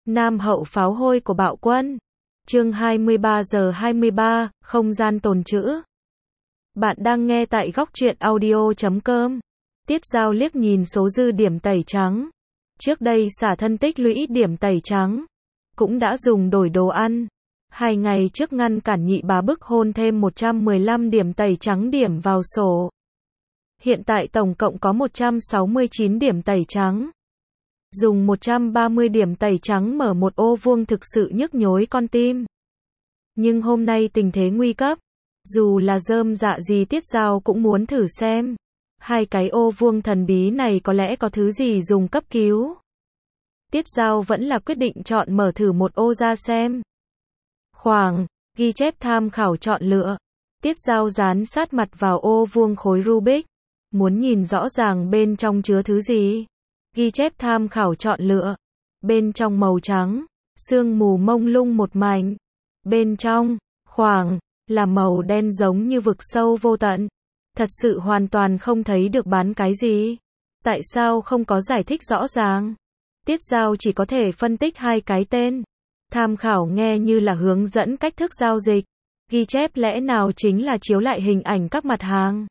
Nam hậu pháo hôi của bạo quân. Chương 23:23, không gian tồn trữ. Bạn đang nghe tại góc truyện audio.com. Tiết Giao liếc nhìn số dư điểm tẩy trắng. Trước đây xả thân tích lũy điểm tẩy trắng, cũng đã dùng đổi đồ ăn. 2 ngày trước ngăn cản nhị bá bức hôn thêm 115 điểm tẩy trắng điểm vào sổ. Hiện tại tổng cộng có 169 điểm tẩy trắng. Dùng 130 điểm tẩy trắng mở một ô vuông thực sự nhức nhối con tim. Nhưng hôm nay tình thế nguy cấp. Dù là rơm dạ gì Tiết Giao cũng muốn thử xem. 2 cái ô vuông thần bí này có lẽ có thứ gì dùng cấp cứu. Tiết Giao vẫn là quyết định chọn mở thử một ô ra xem. Khoảng, ghi chép tham khảo chọn lựa. Tiết Giao dán sát mặt vào ô vuông khối Rubik. Muốn nhìn rõ ràng bên trong chứa thứ gì. Ghi chép tham khảo chọn lựa. Bên trong màu trắng, sương mù mông lung một mảnh. Bên trong, khoảng, là màu đen giống như vực sâu vô tận. Thật sự hoàn toàn không thấy được bán cái gì. Tại sao không có giải thích rõ ràng? Tiết Giao chỉ có thể phân tích 2 cái tên. Tham khảo nghe như là hướng dẫn cách thức giao dịch. Ghi chép lẽ nào chính là chiếu lại hình ảnh các mặt hàng.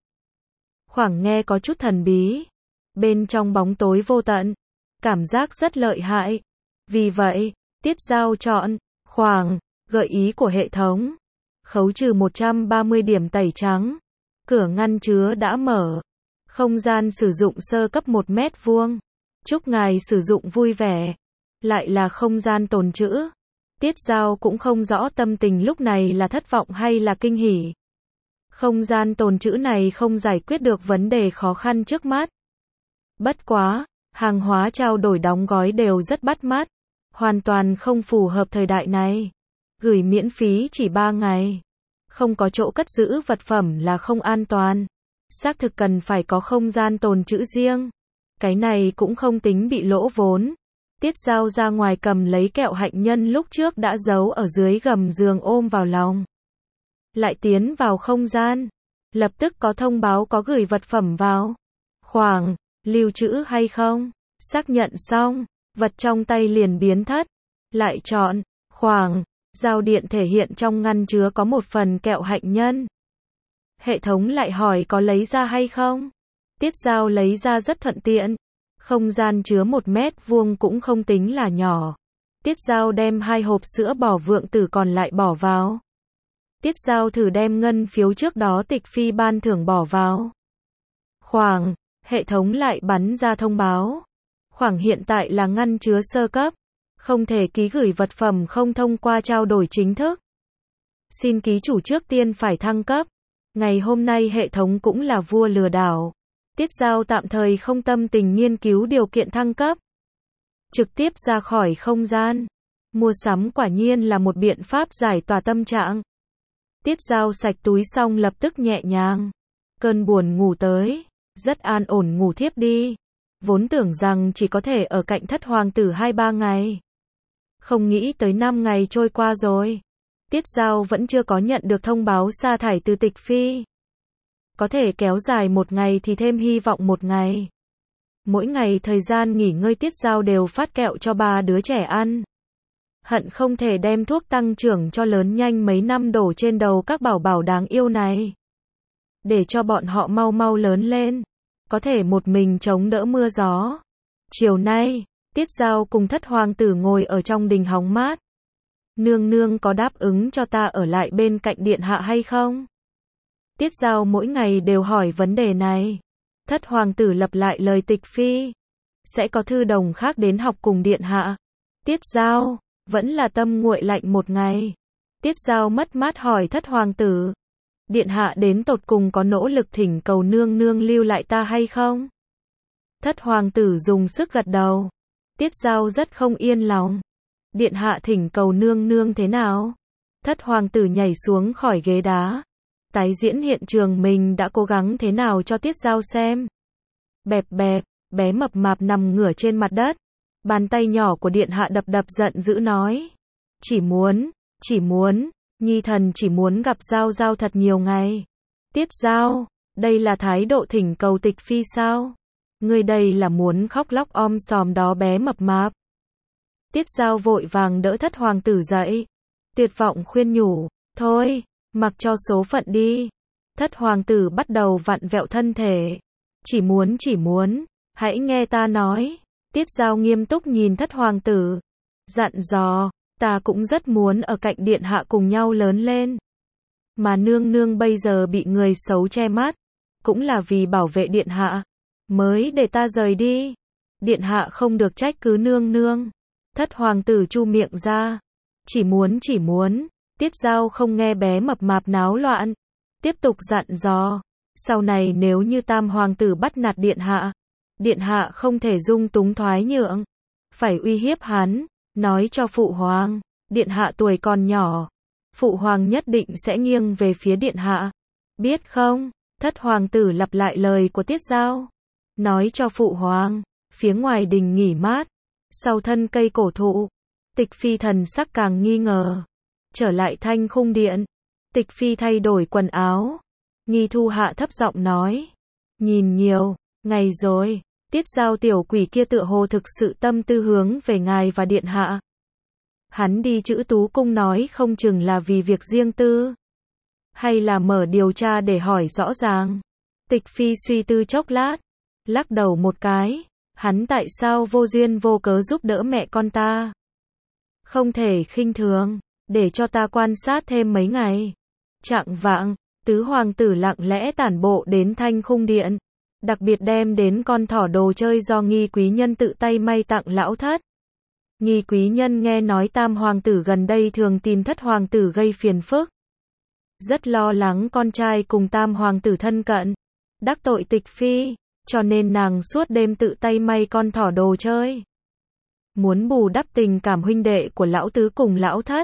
Khoảng nghe có chút thần bí. Bên trong bóng tối vô tận. Cảm giác rất lợi hại. Vì vậy, Tiết Giao chọn khoảng, gợi ý của hệ thống. Khấu trừ 130 điểm tẩy trắng. Cửa ngăn chứa đã mở. Không gian sử dụng sơ cấp 1 mét vuông. Chúc ngài sử dụng vui vẻ. Lại là không gian tồn trữ. Tiết Giao cũng không rõ tâm tình lúc này là thất vọng hay là kinh hỉ. Không gian tồn trữ này không giải quyết được vấn đề khó khăn trước mắt. Bất quá, hàng hóa trao đổi đóng gói đều rất bắt mắt. Hoàn toàn không phù hợp thời đại này. Gửi miễn phí chỉ 3 ngày. Không có chỗ cất giữ vật phẩm là không an toàn. Xác thực cần phải có không gian tồn trữ riêng. Cái này cũng không tính bị lỗ vốn. Tiết Giao ra ngoài cầm lấy kẹo hạnh nhân lúc trước đã giấu ở dưới gầm giường ôm vào lòng. Lại tiến vào không gian. Lập tức có thông báo có gửi vật phẩm vào. Khoảng, lưu trữ hay không? Xác nhận xong, vật trong tay liền biến thất. Lại chọn, khoảng, giao điện thể hiện trong ngăn chứa có một phần kẹo hạnh nhân. Hệ thống lại hỏi có lấy ra hay không? Tiết Giao lấy ra rất thuận tiện. Không gian chứa 1 mét vuông cũng không tính là nhỏ. Tiết Giao đem 2 hộp sữa bò vượng tử còn lại bỏ vào. Tiết Giao thử đem ngân phiếu trước đó tịch phi ban thưởng bỏ vào. Khoảng, hệ thống lại bắn ra thông báo. Khoảng hiện tại là ngăn chứa sơ cấp. Không thể ký gửi vật phẩm không thông qua trao đổi chính thức. Xin ký chủ trước tiên phải thăng cấp. Ngày hôm nay hệ thống cũng là vua lừa đảo. Tiết Giao tạm thời không tâm tình nghiên cứu điều kiện thăng cấp. Trực tiếp ra khỏi không gian. Mua sắm quả nhiên là một biện pháp giải tỏa tâm trạng. Tiết Giao sạch túi xong lập tức nhẹ nhàng. Cơn buồn ngủ tới. Rất an ổn ngủ thiếp đi. Vốn tưởng rằng chỉ có thể ở cạnh thất hoàng tử 2-3 ngày. Không nghĩ tới 5 ngày trôi qua rồi. Tiết Giao vẫn chưa có nhận được thông báo sa thải từ tịch phi. Có thể kéo dài 1 ngày thì thêm hy vọng 1 ngày. Mỗi ngày thời gian nghỉ ngơi Tiết Giao đều phát kẹo cho 3 đứa trẻ ăn. Hận không thể đem thuốc tăng trưởng cho lớn nhanh mấy năm đổ trên đầu các bảo bảo đáng yêu này. Để cho bọn họ mau mau lớn lên. Có thể một mình chống đỡ mưa gió. Chiều nay, Tiết Giao cùng thất hoàng tử ngồi ở trong đình hóng mát. Nương nương có đáp ứng cho ta ở lại bên cạnh điện hạ hay không? Tiết Giao mỗi ngày đều hỏi vấn đề này. Thất hoàng tử lặp lại lời tịch phi. Sẽ có thư đồng khác đến học cùng điện hạ. Tiết Giao, vẫn là tâm nguội lạnh 1 ngày. Tiết Giao mất mát hỏi thất hoàng tử. Điện hạ đến tột cùng có nỗ lực thỉnh cầu nương nương lưu lại ta hay không? Thất hoàng tử dùng sức gật đầu. Tiết Giao rất không yên lòng. Điện hạ thỉnh cầu nương nương thế nào? Thất hoàng tử nhảy xuống khỏi ghế đá. Tái diễn hiện trường mình đã cố gắng thế nào cho Tiết Giao xem. Bẹp bẹp, bé mập mạp nằm ngửa trên mặt đất. Bàn tay nhỏ của điện hạ đập đập giận dữ nói. Chỉ muốn, nhi thần chỉ muốn gặp Giao Giao thật nhiều ngày. Tiết Giao, đây là thái độ thỉnh cầu tịch phi sao? Ngươi đây là muốn khóc lóc om sòm đó bé mập mạp. Tiết Giao vội vàng đỡ thất hoàng tử dậy. Tuyệt vọng khuyên nhủ, thôi, mặc cho số phận đi. Thất hoàng tử bắt đầu vặn vẹo thân thể. Chỉ muốn, hãy nghe ta nói. Tiết Giao nghiêm túc nhìn thất hoàng tử. Dặn dò, ta cũng rất muốn ở cạnh điện hạ cùng nhau lớn lên. Mà nương nương bây giờ bị người xấu che mắt. Cũng là vì bảo vệ điện hạ. Mới để ta rời đi. Điện hạ không được trách cứ nương nương. Thất hoàng tử chu miệng ra. Chỉ muốn. Tiết Giao không nghe bé mập mạp náo loạn. Tiếp tục dặn dò. Sau này nếu như tam hoàng tử bắt nạt điện hạ không thể dung túng thoái nhượng. Phải uy hiếp hắn. Nói cho phụ hoàng. Điện hạ tuổi còn nhỏ. Phụ hoàng nhất định sẽ nghiêng về phía điện hạ. Biết không? Thất hoàng tử lặp lại lời của Tiết Giao. Nói cho phụ hoàng. Phía ngoài đình nghỉ mát. Sau thân cây cổ thụ. Tịch Phi thần sắc càng nghi ngờ. Trở lại Thanh Khung Điện. Tịch Phi thay đổi quần áo. Nghi Thu hạ thấp giọng nói. Nhìn nhiều ngày rồi. Tiết Giao tiểu quỷ kia tựa hồ thực sự tâm tư hướng về ngài và điện hạ. Hắn đi Chữ Tú Cung nói không chừng là vì việc riêng tư. Hay là mở điều tra để hỏi rõ ràng. Tịch Phi suy tư chốc lát. Lắc đầu một cái. Hắn tại sao vô duyên vô cớ giúp đỡ mẹ con ta? Không thể khinh thường. Để cho ta quan sát thêm mấy ngày. Chạng vạng, tứ hoàng tử lặng lẽ tản bộ đến Thanh Khung Điện. Đặc biệt đem đến con thỏ đồ chơi do Nghi quý nhân tự tay may tặng lão thất. Nghi quý nhân nghe nói tam hoàng tử gần đây thường tìm thất hoàng tử gây phiền phức. Rất lo lắng con trai cùng tam hoàng tử thân cận. Đắc tội Tịch Phi, cho nên nàng suốt đêm tự tay may con thỏ đồ chơi. Muốn bù đắp tình cảm huynh đệ của lão tứ cùng lão thất.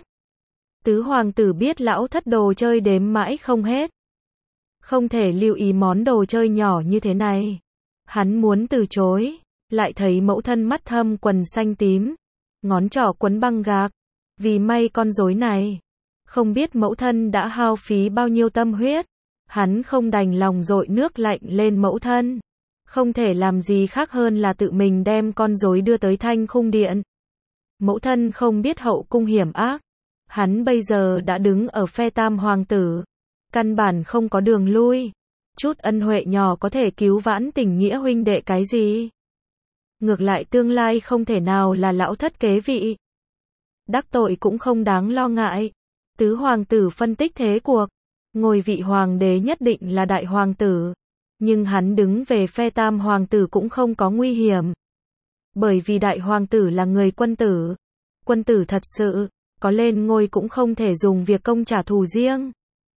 Tứ hoàng tử biết lão thất đồ chơi đếm mãi không hết. Không thể lưu ý món đồ chơi nhỏ như thế này. Hắn muốn từ chối, lại thấy mẫu thân mắt thâm quần xanh tím, ngón trỏ quấn băng gạc, vì may con rối này. Không biết mẫu thân đã hao phí bao nhiêu tâm huyết. Hắn không đành lòng dội nước lạnh lên mẫu thân. Không thể làm gì khác hơn là tự mình đem con rối đưa tới Thanh Khung Điện. Mẫu thân không biết hậu cung hiểm ác. Hắn bây giờ đã đứng ở phe tam hoàng tử. Căn bản không có đường lui. Chút ân huệ nhỏ có thể cứu vãn tình nghĩa huynh đệ cái gì. Ngược lại tương lai không thể nào là lão thất kế vị. Đắc tội cũng không đáng lo ngại. Tứ hoàng tử phân tích thế cuộc. Ngôi vị hoàng đế nhất định là đại hoàng tử. Nhưng hắn đứng về phe tam hoàng tử cũng không có nguy hiểm. Bởi vì đại hoàng tử là người quân tử. Quân tử thật sự, có lên ngôi cũng không thể dùng việc công trả thù riêng.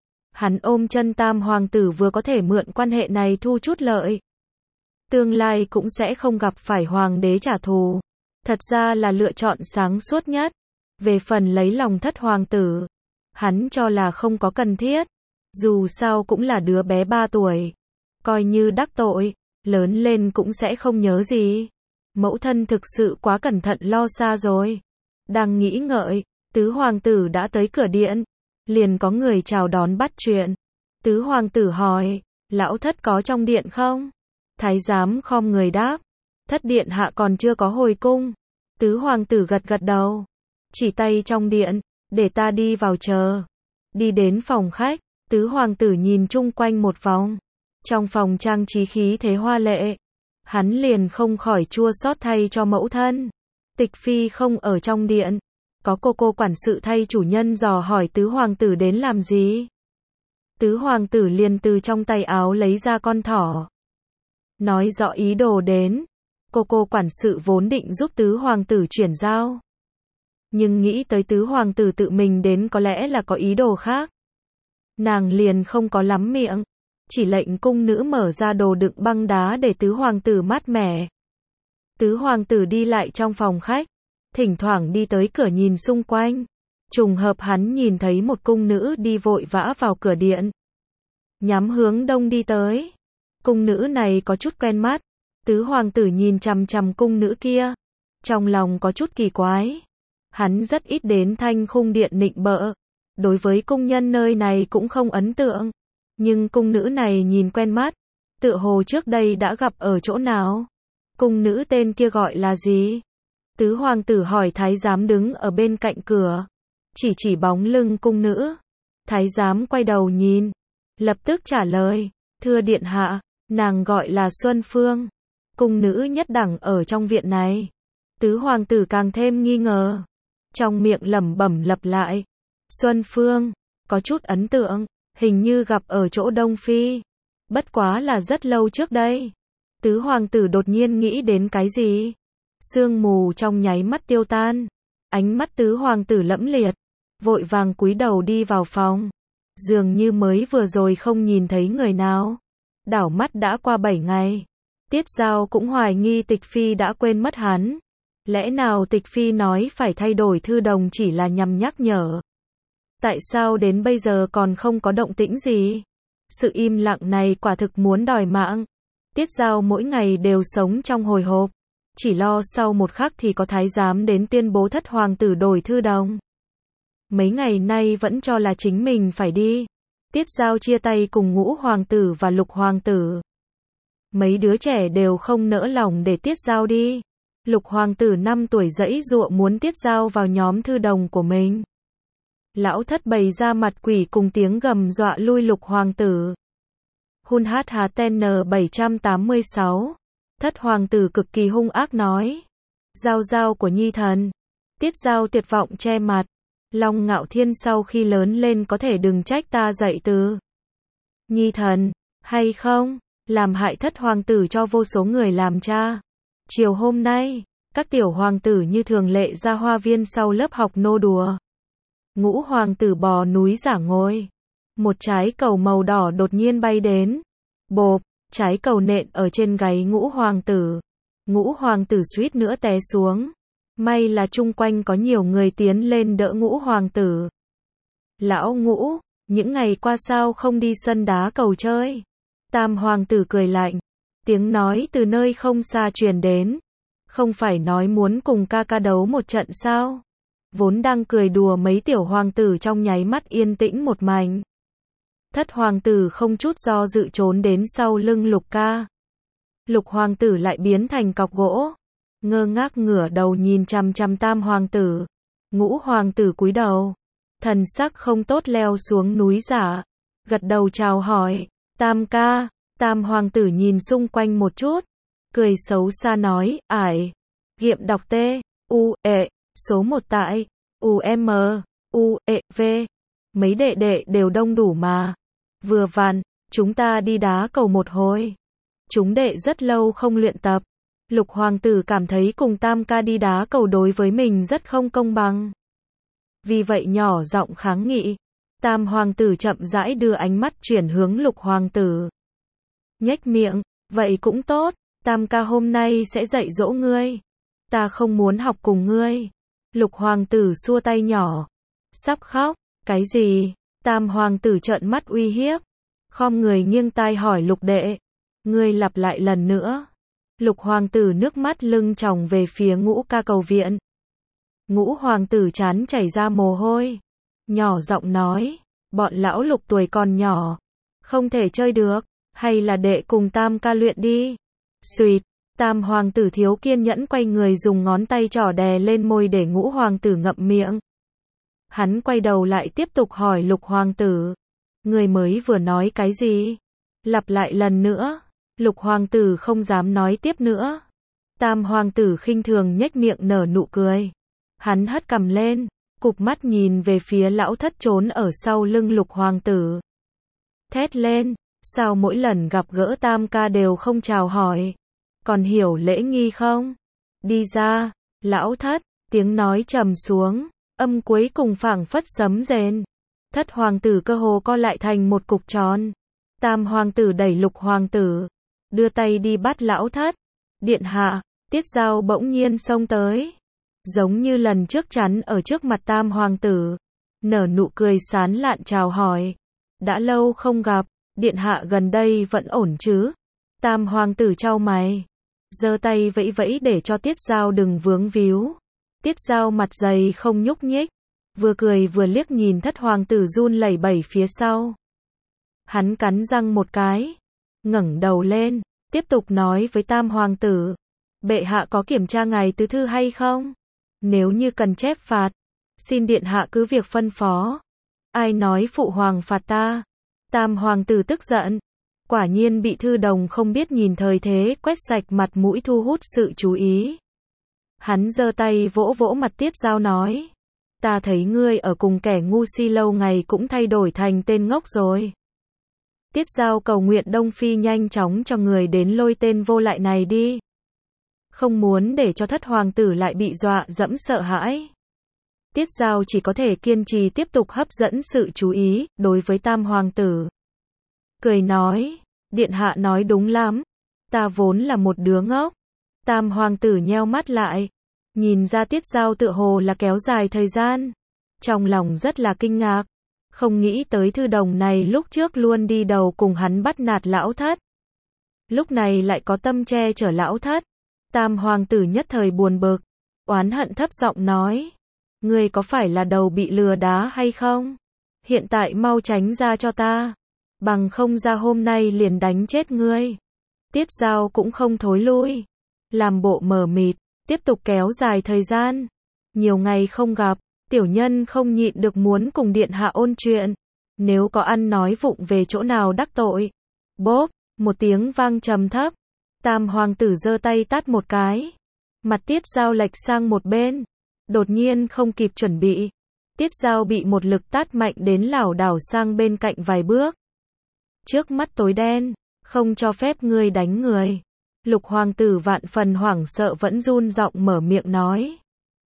Hắn ôm chân tam hoàng tử vừa có thể mượn quan hệ này thu chút lợi. Tương lai cũng sẽ không gặp phải hoàng đế trả thù. Thật ra là lựa chọn sáng suốt nhất. Về phần lấy lòng thất hoàng tử, hắn cho là không có cần thiết. Dù sao cũng là đứa bé 3 tuổi. Coi như đắc tội, lớn lên cũng sẽ không nhớ gì. Mẫu thân thực sự quá cẩn thận lo xa rồi. Đang nghĩ ngợi, tứ hoàng tử đã tới cửa điện. Liền có người chào đón bắt chuyện. Tứ hoàng tử hỏi, lão thất có trong điện không? Thái giám khom người đáp, thất điện hạ còn chưa có hồi cung. Tứ hoàng tử gật gật đầu, chỉ tay trong điện, để ta đi vào chờ. Đi đến phòng khách, tứ hoàng tử nhìn chung quanh một vòng. Trong phòng trang trí khí thế hoa lệ. Hắn liền không khỏi chua xót thay cho mẫu thân. Tịch Phi không ở trong điện. Có cô quản sự thay chủ nhân dò hỏi tứ hoàng tử đến làm gì. Tứ hoàng tử liền từ trong tay áo lấy ra con thỏ. Nói rõ ý đồ đến. Cô quản sự vốn định giúp tứ hoàng tử chuyển giao. Nhưng nghĩ tới tứ hoàng tử tự mình đến có lẽ là có ý đồ khác. Nàng liền không có lắm miệng. Chỉ lệnh cung nữ mở ra đồ đựng băng đá để tứ hoàng tử mát mẻ. Tứ hoàng tử đi lại trong phòng khách. Thỉnh thoảng đi tới cửa nhìn xung quanh. Trùng hợp hắn nhìn thấy một cung nữ đi vội vã vào cửa điện. Nhắm hướng đông đi tới. Cung nữ này có chút quen mắt. Tứ hoàng tử nhìn chằm chằm cung nữ kia. Trong lòng có chút kỳ quái. Hắn rất ít đến Thanh Khung Điện nịnh bợ. Đối với cung nhân nơi này cũng không ấn tượng. Nhưng cung nữ này nhìn quen mắt. Tựa hồ trước đây đã gặp ở chỗ nào. Cung nữ tên kia gọi là gì? Tứ hoàng tử hỏi thái giám đứng ở bên cạnh cửa. Chỉ bóng lưng cung nữ. Thái giám quay đầu nhìn. Lập tức trả lời. Thưa điện hạ, nàng gọi là Xuân Phương. Cung nữ nhất đẳng ở trong viện này. Tứ hoàng tử càng thêm nghi ngờ. Trong miệng lẩm bẩm lặp lại. Xuân Phương, có chút ấn tượng, hình như gặp ở chỗ Đông Phi. Bất quá là rất lâu trước đây. Tứ hoàng tử đột nhiên nghĩ đến cái gì? Sương mù trong nháy mắt tiêu tan. Ánh mắt tứ hoàng tử lẫm liệt. Vội vàng cúi đầu đi vào phòng. Dường như mới vừa rồi không nhìn thấy người nào. Đảo mắt đã qua 7 ngày. Tiết Giao cũng hoài nghi Tịch Phi đã quên mất hắn. Lẽ nào Tịch Phi nói phải thay đổi thư đồng chỉ là nhằm nhắc nhở? Tại sao đến bây giờ còn không có động tĩnh gì? Sự im lặng này quả thực muốn đòi mạng. Tiết Giao mỗi ngày đều sống trong hồi hộp. Chỉ lo sau một khắc thì có thái giám đến tuyên bố thất hoàng tử đổi thư đồng. Mấy ngày nay vẫn cho là chính mình phải đi. Tiết Giao chia tay cùng Ngũ hoàng tử và Lục hoàng tử. Mấy đứa trẻ đều không nỡ lòng để Tiết Giao đi. Lục hoàng tử 5 tuổi giãy giụa muốn Tiết Giao vào nhóm thư đồng của mình. Lão thất bày ra mặt quỷ cùng tiếng gầm dọa lui Lục hoàng tử. Hun hát há ten N786. Thất hoàng tử cực kỳ hung ác nói. Giao giao của nhi thần. Tiết Giao tuyệt vọng che mặt. Long Ngạo Thiên sau khi lớn lên có thể đừng trách ta dạy từ. Nhi thần, hay không? Làm hại thất hoàng tử cho vô số người làm cha. Chiều hôm nay, các tiểu hoàng tử như thường lệ ra hoa viên sau lớp học nô đùa. Ngũ hoàng tử bò núi giả ngồi. Một trái cầu màu đỏ đột nhiên bay đến. Bộp, trái cầu nện ở trên gáy Ngũ hoàng tử. Ngũ hoàng tử suýt nữa té xuống. May là chung quanh có nhiều người tiến lên đỡ Ngũ hoàng tử. Lão Ngũ, những ngày qua sao không đi sân đá cầu chơi? Tam hoàng tử cười lạnh. Tiếng nói từ nơi không xa truyền đến. Không phải nói muốn cùng ca ca đấu một trận sao? Vốn đang cười đùa mấy tiểu hoàng tử trong nháy mắt yên tĩnh một mảnh. Thất hoàng tử không chút do dự trốn đến sau lưng Lục ca. Lục hoàng tử lại biến thành cọc gỗ. Ngơ ngác ngửa đầu nhìn chằm chằm tam hoàng tử. Ngũ hoàng tử cúi đầu. Thần sắc không tốt leo xuống núi giả. Gật đầu chào hỏi. Tam ca. Tam hoàng tử nhìn xung quanh một chút. Cười xấu xa nói. Ải. Ghiệm đọc T. U. E. Số 1 tại. U. M. U. E. V. Mấy đệ đệ đều đông đủ mà. Vừa vặn. Chúng ta đi đá cầu một hồi. Chúng đệ rất lâu không luyện tập. Lục hoàng tử cảm thấy cùng tam ca đi đá cầu đối với mình rất không công bằng. Vì vậy nhỏ giọng kháng nghị. Tam hoàng tử chậm rãi đưa ánh mắt chuyển hướng Lục hoàng tử. Nhếch miệng, vậy cũng tốt, tam ca hôm nay sẽ dạy dỗ ngươi. Ta không muốn học cùng ngươi. Lục hoàng tử xua tay nhỏ. Sắp khóc, cái gì? Tam hoàng tử trợn mắt uy hiếp. Khom người nghiêng tai hỏi Lục đệ. Ngươi lặp lại lần nữa. Lục hoàng tử nước mắt lưng tròng về phía Ngũ ca cầu viện. Ngũ hoàng tử chán chảy ra mồ hôi. Nhỏ giọng nói. Bọn lão Lục tuổi còn nhỏ. Không thể chơi được. Hay là đệ cùng tam ca luyện đi. Xuyệt. Tam hoàng tử thiếu kiên nhẫn quay người dùng ngón tay trỏ đè lên môi để Ngũ hoàng tử ngậm miệng. Hắn quay đầu lại tiếp tục hỏi Lục hoàng tử. Người mới vừa nói cái gì? Lặp lại lần nữa. Lục hoàng tử không dám nói tiếp nữa. Tam hoàng tử khinh thường nhếch miệng nở nụ cười. Hắn hất cằm lên, cụp mắt nhìn về phía lão thất trốn ở sau lưng Lục hoàng tử. Thét lên, sao mỗi lần gặp gỡ tam ca đều không chào hỏi? Còn hiểu lễ nghi không? Đi ra, lão thất, tiếng nói trầm xuống, âm cuối cùng phảng phất sấm rền. Thất hoàng tử cơ hồ co lại thành một cục tròn. Tam hoàng tử đẩy Lục hoàng tử, đưa tay đi bắt lão thất. Điện hạ, Tiết Giao bỗng nhiên xông tới. Giống như lần trước chắn ở trước mặt tam hoàng tử. Nở nụ cười sán lạn chào hỏi. Đã lâu không gặp, điện hạ gần đây vẫn ổn chứ? Tam hoàng tử chau mày. Giơ tay vẫy vẫy để cho Tiết Giao đừng vướng víu. Tiết Giao mặt dày không nhúc nhích. Vừa cười vừa liếc nhìn thất hoàng tử run lẩy bẩy phía sau. Hắn cắn răng một cái. Ngẩng đầu lên, tiếp tục nói với tam hoàng tử. Bệ hạ có kiểm tra ngài tứ thư hay không? Nếu như cần chép phạt, xin điện hạ cứ việc phân phó. Ai nói phụ hoàng phạt ta? Tam hoàng tử tức giận. Quả nhiên bị thư đồng không biết nhìn thời thế, quét sạch mặt mũi thu hút sự chú ý. Hắn giơ tay vỗ vỗ mặt Tiết Dao nói. Ta thấy ngươi ở cùng kẻ ngu si lâu ngày cũng thay đổi thành tên ngốc rồi. Tiết Dao cầu nguyện Đông Phi nhanh chóng cho người đến lôi tên vô lại này đi. Không muốn để cho thất hoàng tử lại bị dọa dẫm sợ hãi. Tiết Dao chỉ có thể kiên trì tiếp tục hấp dẫn sự chú ý đối với tam hoàng tử. Cười nói, điện hạ nói đúng lắm. Ta vốn là một đứa ngốc. Tam hoàng tử nheo mắt lại. Nhìn ra Tiết Dao tựa hồ là kéo dài thời gian. Trong lòng rất là kinh ngạc. Không nghĩ tới thư đồng này lúc trước luôn đi đầu cùng hắn bắt nạt lão thất. Lúc này lại có tâm che chở lão thất. Tam hoàng tử nhất thời buồn bực. Oán hận thấp giọng nói. Ngươi có phải là đầu bị lừa đá hay không? Hiện tại mau tránh ra cho ta. Bằng không ra hôm nay liền đánh chết ngươi. Tiết Dao cũng không thối lui. Làm bộ mờ mịt, tiếp tục kéo dài thời gian. Nhiều ngày không gặp, tiểu nhân không nhịn được muốn cùng điện hạ ôn chuyện. Nếu có ăn nói vụng về chỗ nào đắc tội. Bốp, một tiếng vang trầm thấp. Tam hoàng tử giơ tay tát một cái. Mặt Tiết Dao lệch sang một bên. Đột nhiên không kịp chuẩn bị. Tiết Dao bị một lực tát mạnh đến lảo đảo sang bên cạnh vài bước. Trước mắt tối đen, không cho phép ngươi đánh người. Lục hoàng tử vạn phần hoảng sợ vẫn run giọng mở miệng nói.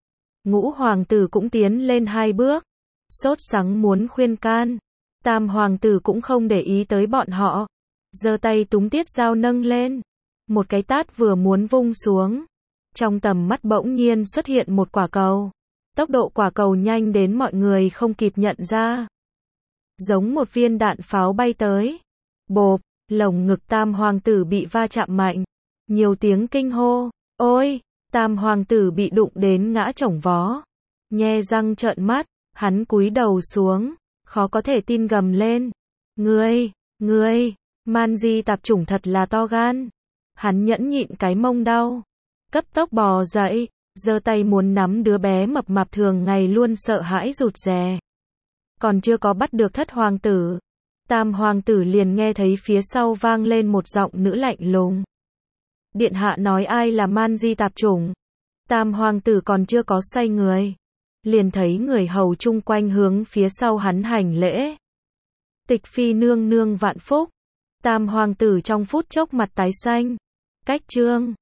Ngũ hoàng tử cũng tiến lên 2 bước. Sốt sắng muốn khuyên can. Tam hoàng tử cũng không để ý tới bọn họ. Giơ tay túm Tiết Dao nâng lên. Một cái tát vừa muốn vung xuống. Trong tầm mắt bỗng nhiên xuất hiện một quả cầu. Tốc độ quả cầu nhanh đến mọi người không kịp nhận ra. Giống một viên đạn pháo bay tới. Bộp, lồng ngực tam hoàng tử bị va chạm mạnh. Nhiều tiếng kinh hô. Ôi, tam hoàng tử bị đụng đến ngã chổng vó. Nhe răng trợn mắt, hắn cúi đầu xuống. Khó có thể tin gầm lên. Ngươi, man di tạp chủng thật là to gan. Hắn nhẫn nhịn cái mông đau. Cấp tốc bò dậy, giơ tay muốn nắm đứa bé mập mạp thường ngày luôn sợ hãi rụt rè. Còn chưa có bắt được thất hoàng tử. Tam hoàng tử liền nghe thấy phía sau vang lên một giọng nữ lạnh lùng. Điện hạ nói ai là man di tạp chủng. Tam hoàng tử còn chưa có xoay người. Liền thấy người hầu chung quanh hướng phía sau hắn hành lễ. Tịch phi nương nương vạn phúc. Tam hoàng tử trong phút chốc mặt tái xanh. Cách trương.